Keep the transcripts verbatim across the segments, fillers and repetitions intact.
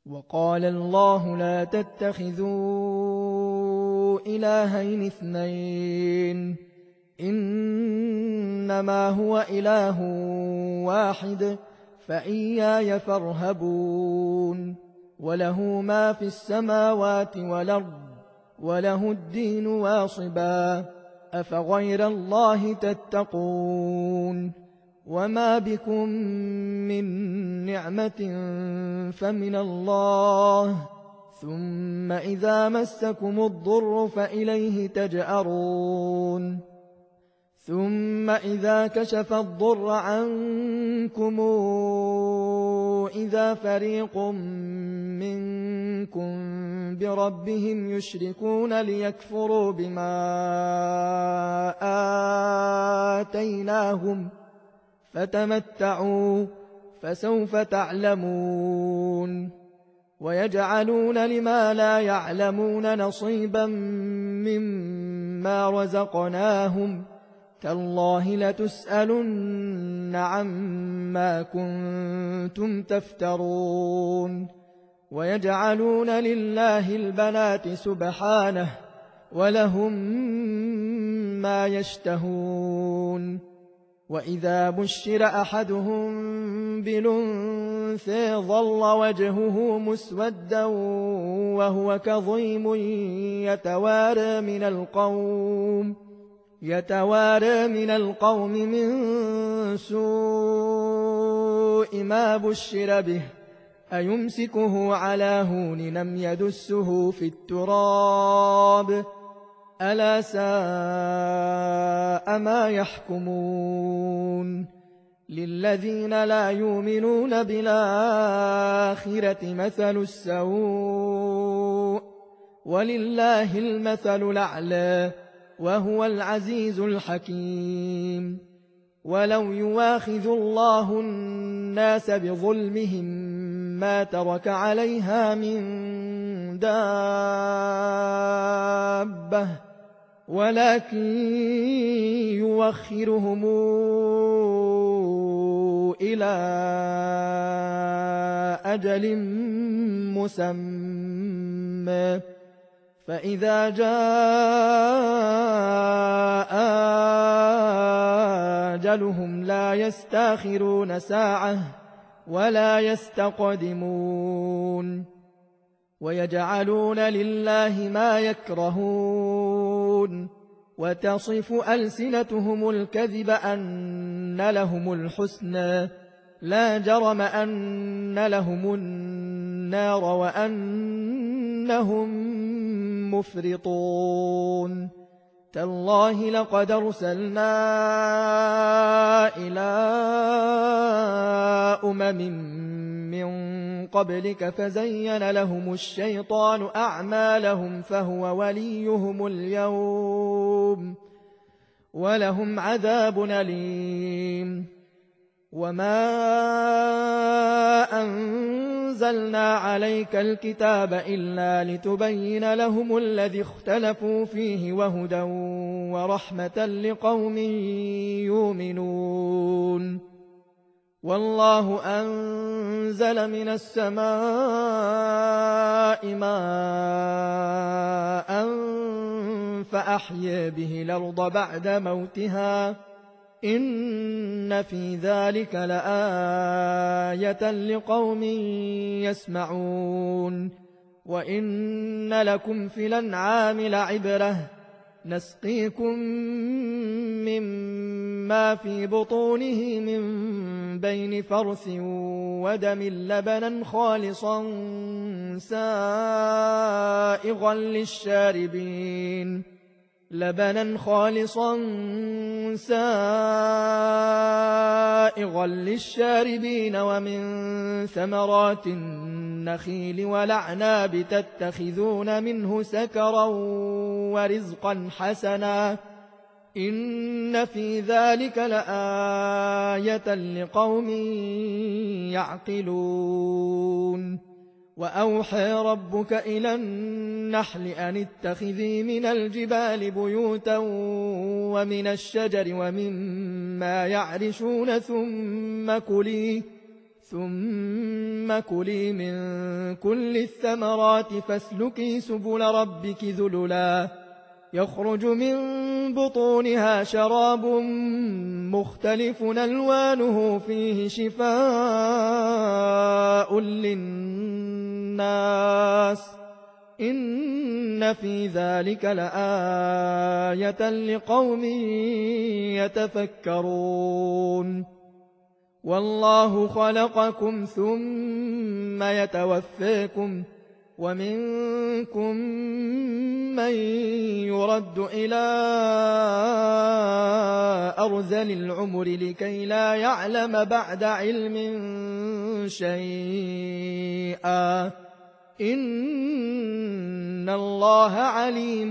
وقال الله لا تتخذوا إلهين اثنين إنما هو إله واحد فإياي فارهبون وله ما في السماوات والأرض وله الدين واصبا أفغير الله تتقون وما بكم من نعمة فمن الله ثم إذا مسكم الضر فإليه تجأرون ثم إذا كشف الضر عنكم إذا فريق منكم بربهم يشركون ليكفروا بما آتيناهم فتمتعوا فسوف تعلمون ويجعلون لما لا يعلمون نصيبا مما رزقناهم تالله لتسألن عما كنتم تفترون ويجعلون لله البنات سبحانه ولهم ما يشتهون وإذا بشر أحدهم بالأنثى ظل وجهه مسودا وهو كظيم يتوارى من القوم يتوارى من القوم من سوء ما بشر به أيمسكه على هون لم يدسه في التراب ألا ساء ما يحكمون للذين لا يؤمنون بالآخرة مثل السوء ولله المثل الأعلى وهو العزيز الحكيم ولو يواخذ الله الناس بظلمهم ما ترك عليها من دابة ولكن يوخرهم إلى أجل مسمى فإذا جاء أجلهم لا يستأخرون ساعة ولا يستقدمون ويجعلون لله ما يكرهون وتصف ألسنتهم الكذب أن لهم الحسنى لا جرم أن لهم النار وأنهم مفرطون تالله لقد أرسلنا إلى أمم من قبلك فزين لهم الشيطان أعمالهم فهو وليهم اليوم ولهم عذاب أليم وما أنزلنا عليك الكتاب إلا لتبين لهم الذي اختلفوا فيه وهدى ورحمة لقوم يؤمنون والله أنزل من السماء ماء فأحيا به الأرض بعد موتها إن في ذلك لآية لقوم يسمعون وإن لكم في الأنعام لعبرة نسقيكم مما في بطونه من بين فرث ودم لبنا خالصا سائغا للشاربين لبنا خالصا سائغا للشاربين ومن ثمرات النخيل والأعناب تتخذون منه سكرا ورزقا حسنا إن في ذلك لآية لقوم يعقلون وأوحى ربك إلى النحل أن اتخذي من الجبال بيوتا ومن الشجر ومما يعرشون ثم كلي ثم كلي من كل الثمرات فاسلكي سبل ربك ذللا يخرج من بطونها شراب مختلف ألوانه فيه شفاء للناس إن في ذلك لآية لقوم يتفكرون والله خلقكم ثم يتوفاكم ومنكم من يرد إلى أرذل العمر لكي لا يعلم بعد علم شيئا إن الله عليم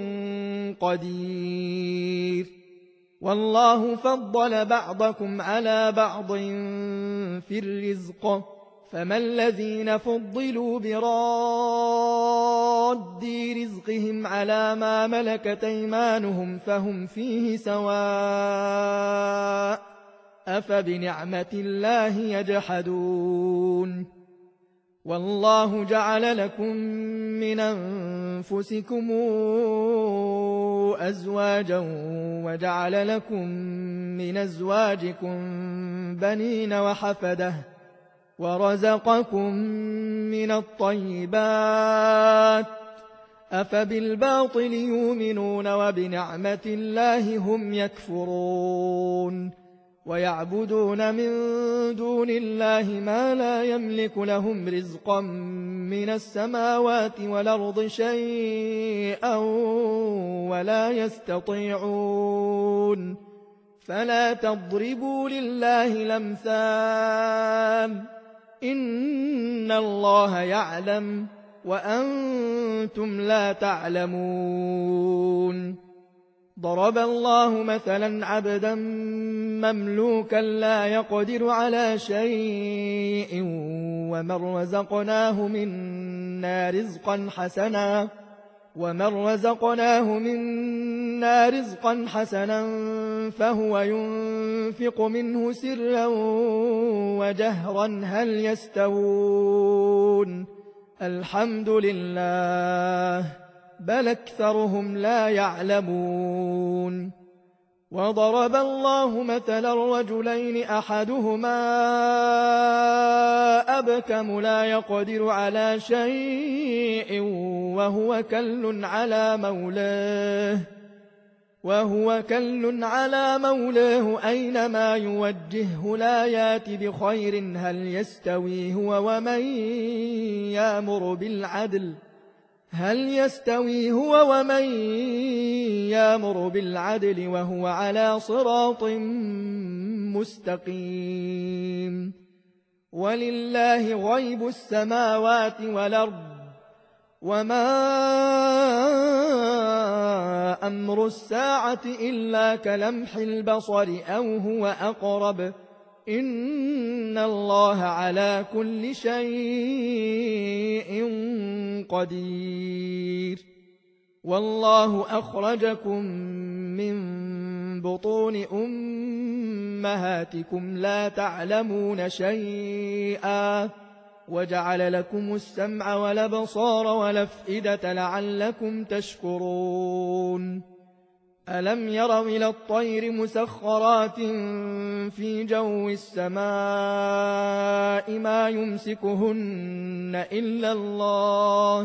قدير والله فضل بعضكم على بعض في الرزق فما الذين فضلوا براد رزقهم على ما ملكت أيمانهم فهم فيه سواء أفبنعمة الله يجحدون والله جعل لكم من أنفسكم أزواجا وجعل لكم من أزواجكم بنين وحفدة ورزقكم من الطيبات أفبالباطل يؤمنون وبنعمة الله هم يكفرون ويعبدون من دون الله ما لا يملك لهم رزقا من السماوات والأرض شيئا ولا يستطيعون فلا تضربوا لله الأمثال إن الله يعلم وأنتم لا تعلمون ضرب الله مثلا عبدا مملوكا لا يقدر على شيء ومن رزقناه منا رزقا حسنا ومن رزقناه منا رزقا حسنا فهو ينفق منه سرا وجهرا هل يستوون الحمد لله بل أكثرهم لا يعلمون وضرب الله مثلا رجلين أحدهما أبكم لا يقدر على شيء وهو كل على مولاه وهو كل على مولاه أينما يوجهه لا يات بخير هل يستوي هو ومن يأمر بالعدل هل يستوي هو ومن يأمر بالعدل وهو على صراط مستقيم ولله غيب السماوات والأرض وما أمر الساعة إلا كلمح البصر أو هو أقرب إن الله على كل شيء قدير والله أخرجكم من بطون أمهاتكم لا تعلمون شيئا وجعل لكم السمع والأبصار والأفئدة لعلكم تشكرون ألم يروا إلى الطير مسخرات في جو السماء ما يمسكهن إلا الله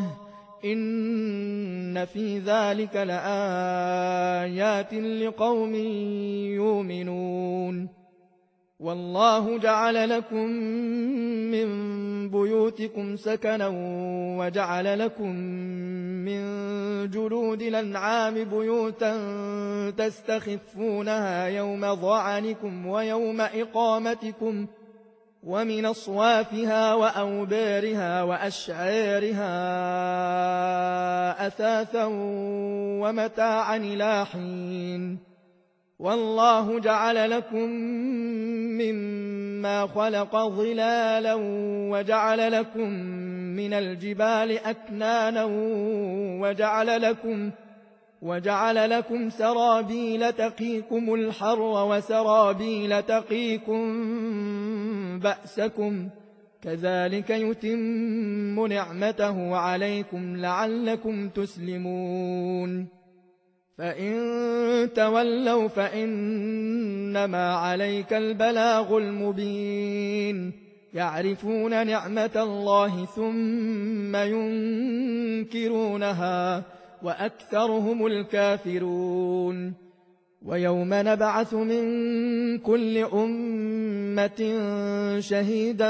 إن في ذلك لآيات لقوم يؤمنون والله جعل لكم من بيوتكم سكنا وجعل لكم من جلود الأنعام بيوتا تستخفونها يوم ظعنكم ويوم إقامتكم ومن أصوافها وأوبارها وأشعارها أثاثا ومتاعا إلى حين والله جعل لكم مما خلق ظلالا وجعل لكم من الجبال أكنانا وجعل لكم وجعل لكم سرابيل تقيكم الحر وسرابيل تقيكم بأسكم كذلك يتم نعمته عليكم لعلكم تسلمون فإن تولوا فإنما عليك البلاغ المبين يعرفون نعمة الله ثم ينكرونها وأكثرهم الكافرون ويوم نبعث من كل أمة شهيدا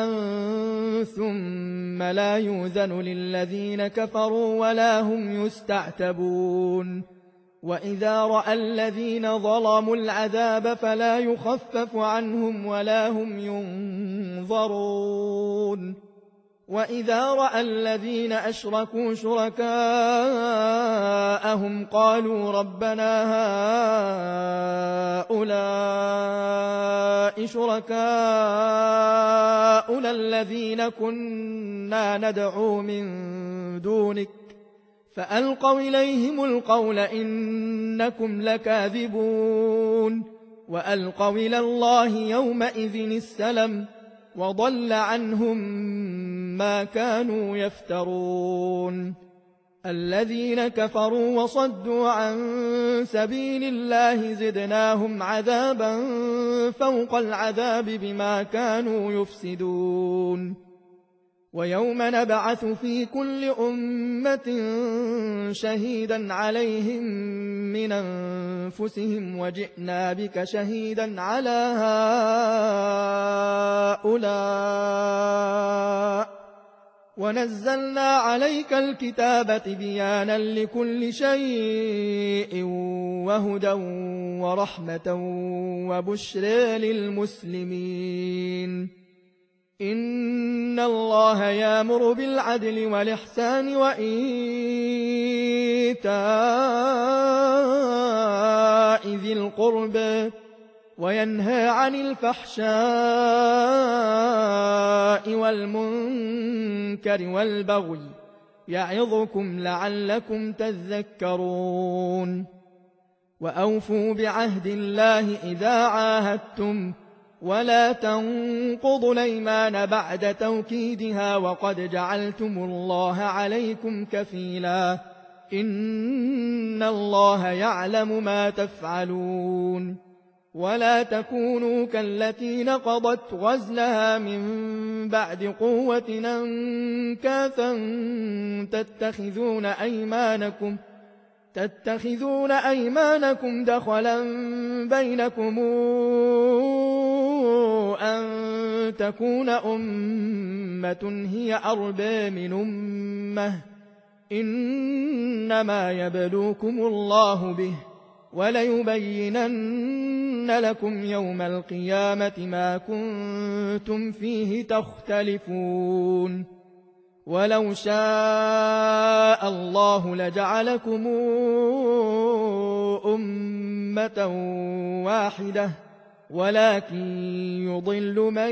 ثم لا يؤذن للذين كفروا ولا هم يستعتبون وإذا رأى الذين ظلموا العذاب فلا يخفف عنهم ولا هم ينظرون وإذا رأى الذين أشركوا شركاءهم قالوا ربنا هؤلاء شركاؤنا الذين كنا ندعو من دونك فألقوا إليهم القول إنكم لكاذبون وألقوا إلى الله يومئذ السلم وضل عنهم ما كانوا يفترون الذين كفروا وصدوا عن سبيل الله زدناهم عذابا فوق العذاب بما كانوا يفسدون ويوم نبعث في كل أمة شهيدا عليهم من أنفسهم وجئنا بك شهيدا على هؤلاء ونزلنا عليك الكتاب بيانا لكل شيء وهدى ورحمة وبشرى للمسلمين إن الله يأمر بالعدل والإحسان وإيتاء ذي القربى وينهى عن الفحشاء والمنكر والبغي يعظكم لعلكم تذكرون وأوفوا بعهد الله إذا عاهدتم ولا تنقضوا الأيمان بعد توكيدها وقد جعلتم الله عليكم كفيلا إن الله يعلم ما تفعلون ولا تكونوا كالتي نقضت غزلها من بعد قوة أنكاثا تتخذون أيمانكم تتخذون أيمانكم دخلا بينكم أن تكون أمة هي أربى من أمة إنما يبلوكم الله به وليبينن لكم يوم القيامة ما كنتم فيه تختلفون ولو شاء الله لجعلكم أمة واحدة ولكن يضل من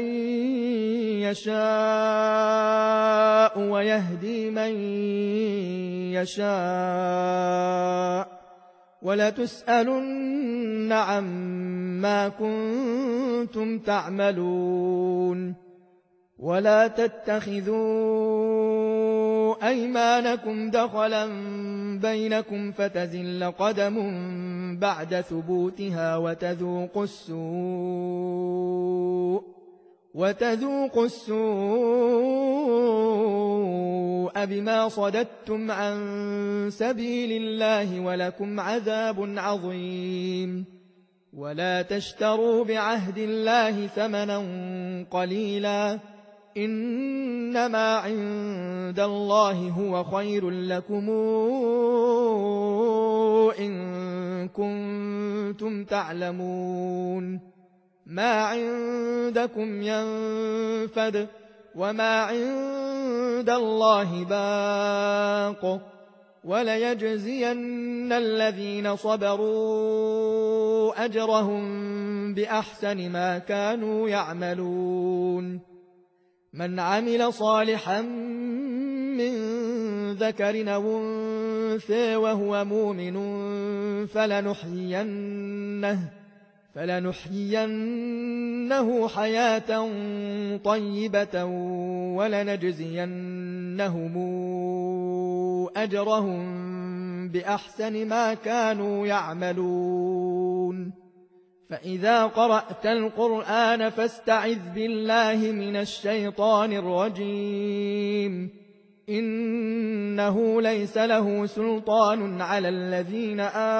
يشاء ويهدي من يشاء ولتسألن عما كنتم تعملون ولا تتخذوا أيمانكم دخلا بينكم فتزل قدم بعد ثبوتها وتذوقوا السوء وتذوقوا السوء بما صددتم عن سبيل الله ولكم عذاب عظيم ولا تشتروا بعهد الله ثمنا قليلا إنما عند الله هو خير لكم إن كنتم تعلمون ما عندكم ينفد وما عند الله باق وليجزين الذين صبروا أجرهم بأحسن ما كانوا يعملون من عمل صالحا من ذكر أو أنثى وهو مؤمن فلنحيينه فلنحيينه حياة طيبة ولنجزينهم أجرهم بأحسن ما كانوا يعملون فإذا قرأت القرآن فاستعذ بالله من الشيطان الرجيم إنه ليس له سلطان على الذين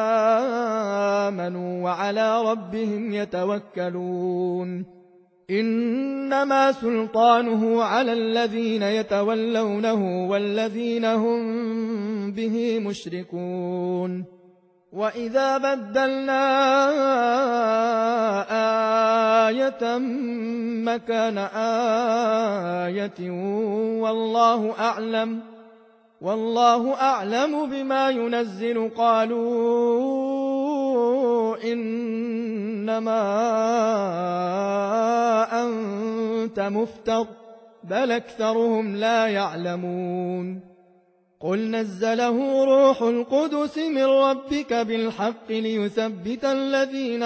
آمنوا وعلى ربهم يتوكلون إنما سلطانه على الذين يتولونه والذين هم به مشركون وإذا بدلنا آية مكان آية والله أعلم والله أعلم بما ينزل قالوا إنما أنت مفتر بل أكثرهم لا يعلمون قل نزله روح القدس من ربك بالحق ليثبت الذين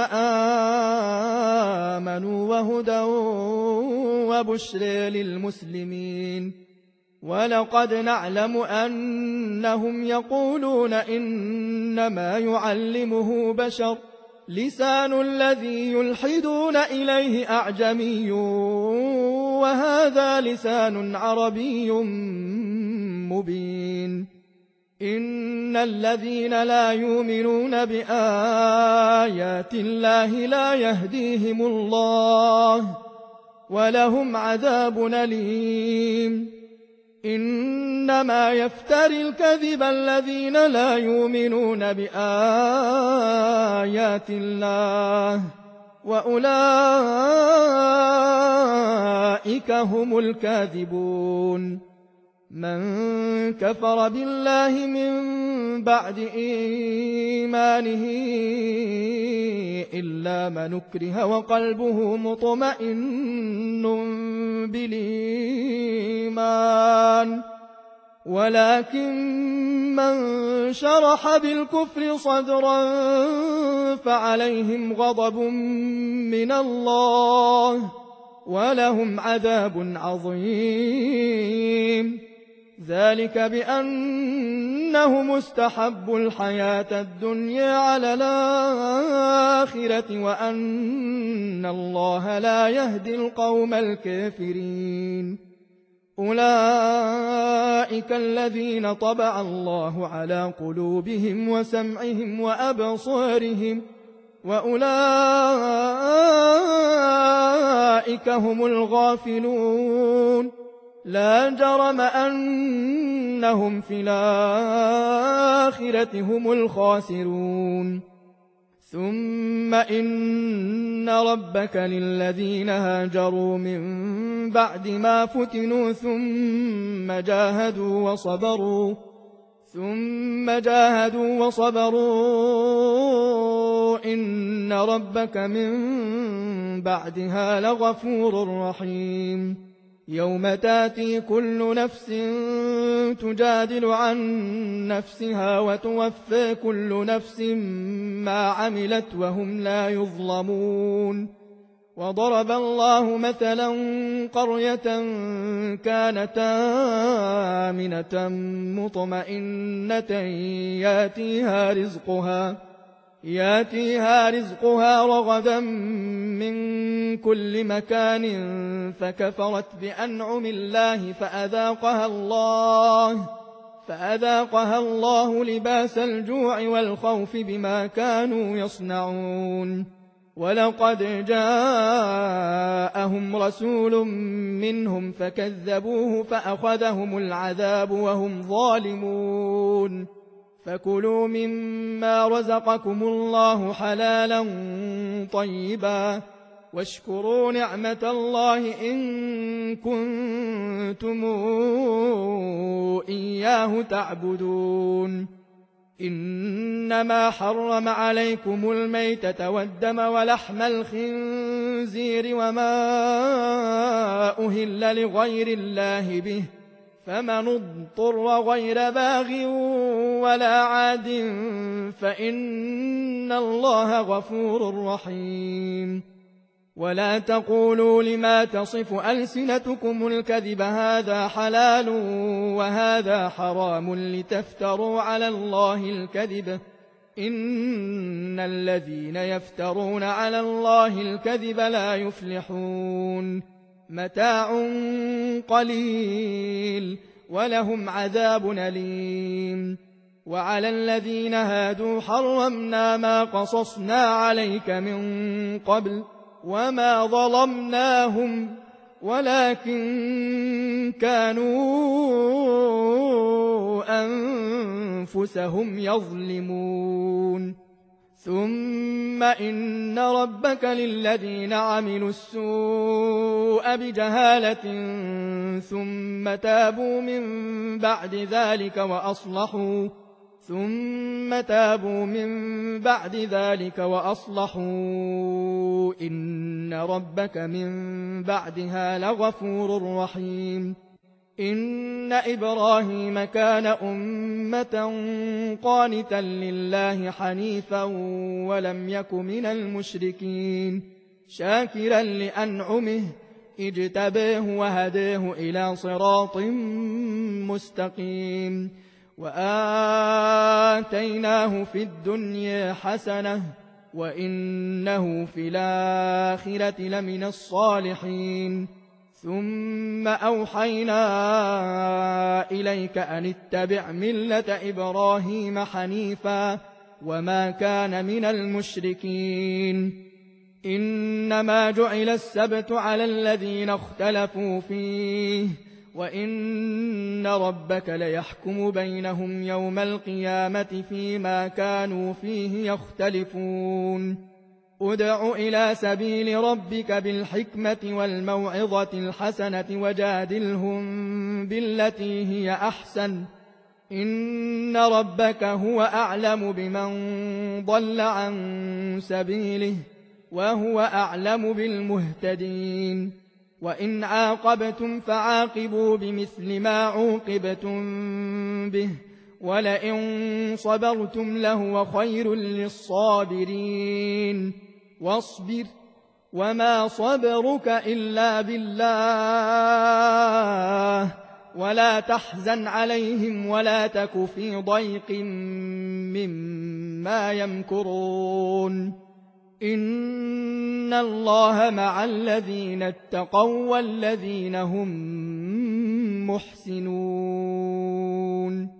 آمنوا وهدى وبشر للمسلمين ولقد نعلم أنهم يقولون إنما يعلمه بشر لسان الذي يلحدون إليه أعجمي وهذا لسان عربي مبين إن الذين لا يؤمنون بآيات الله لا يهديهم الله ولهم عذاب أليم إنما يفتري الكذب الذين لا يؤمنون بآيات الله وأولئك هم الكاذبون من كفر بالله من بعد إيمانه إلا من أكره وقلبه مطمئن بالإيمان ولكن من شرح بالكفر صدرا فعليهم غضب من الله ولهم عذاب عظيم ذلك بأنهم استحبوا الحياة الدنيا على الآخرة وأن الله لا يهدي القوم الكافرين أولئك الذين طبع الله على قلوبهم وسمعهم وأبصارهم وأولئك هم الغافلون لا جرم أنهم في الآخرة هم الخاسرون ثم إن ربك للذين هاجروا من بعد ما فتنوا ثم جاهدوا وصبروا ثم جاهدوا وصبروا إن ربك من بعدها لغفور رحيم يوم تاتي كل نفس تجادل عن نفسها وتوفى كل نفس ما عملت وهم لا يظلمون وضرب الله مثلا قرية كانت آمنة مطمئنة ياتيها رزقها ياتيها رزقها رغدا من كل مكان فكفرت بأنعم الله فأذاقها الله فأذاقها الله لباس الجوع والخوف بما كانوا يصنعون ولقد جاءهم رسول منهم فكذبوه فأخذهم العذاب وهم ظالمون فكلوا مما رزقكم الله حلالا طيبا واشكروا نعمة الله إن كنتم إياه تعبدون إنما حرم عليكم الميتة والدم ولحم الخنزير وما أهل لغير الله به فمن اضطر غير باغ ولا عاد فإن الله غفور رحيم ولا تقولوا لما تصف ألسنتكم الكذب هذا حلال وهذا حرام لتفتروا على الله الكذب إن الذين يفترون على الله الكذب لا يفلحون متاع قليل ولهم عذاب أليم وعلى الذين هادوا حرمنا ما قصصنا عليك من قبل وما ظلمناهم ولكن كانوا أنفسهم يظلمون ثم إن ربك للذين عملوا السوء بجهالة ثم تابوا من بعد ذلك وأصلحوا ثم تابوا من بعد ذلك وأصلحوا إن ربك من بعدها لغفور رحيم إن إبراهيم كان أمة قانتا لله حنيفا ولم يك من المشركين شاكرا لأنعمه اجتباه وهداه إلى صراط مستقيم وآتيناه في الدنيا حسنة وإنه في الآخرة لمن الصالحين ثم أوحينا إليك أن اتبع ملة إبراهيم حنيفا وما كان من المشركين إنما جعل السبت على الذين اختلفوا فيه وإن ربك ليحكم بينهم يوم القيامة فيما كانوا فيه يختلفون ادع إلى سبيل ربك بالحكمة والموعظة الحسنة وجادلهم بالتي هي أحسن إن ربك هو أعلم بمن ضل عن سبيله وهو أعلم بالمهتدين وإن عاقبتم فعاقبوا بمثل ما عوقبتم به ولئن صبرتم لهو خير للصابرين واصبر وما صبرك إلا بالله ولا تحزن عليهم ولا تك في ضيق مما يمكرون إن الله مع الذين اتقوا والذين هم محسنون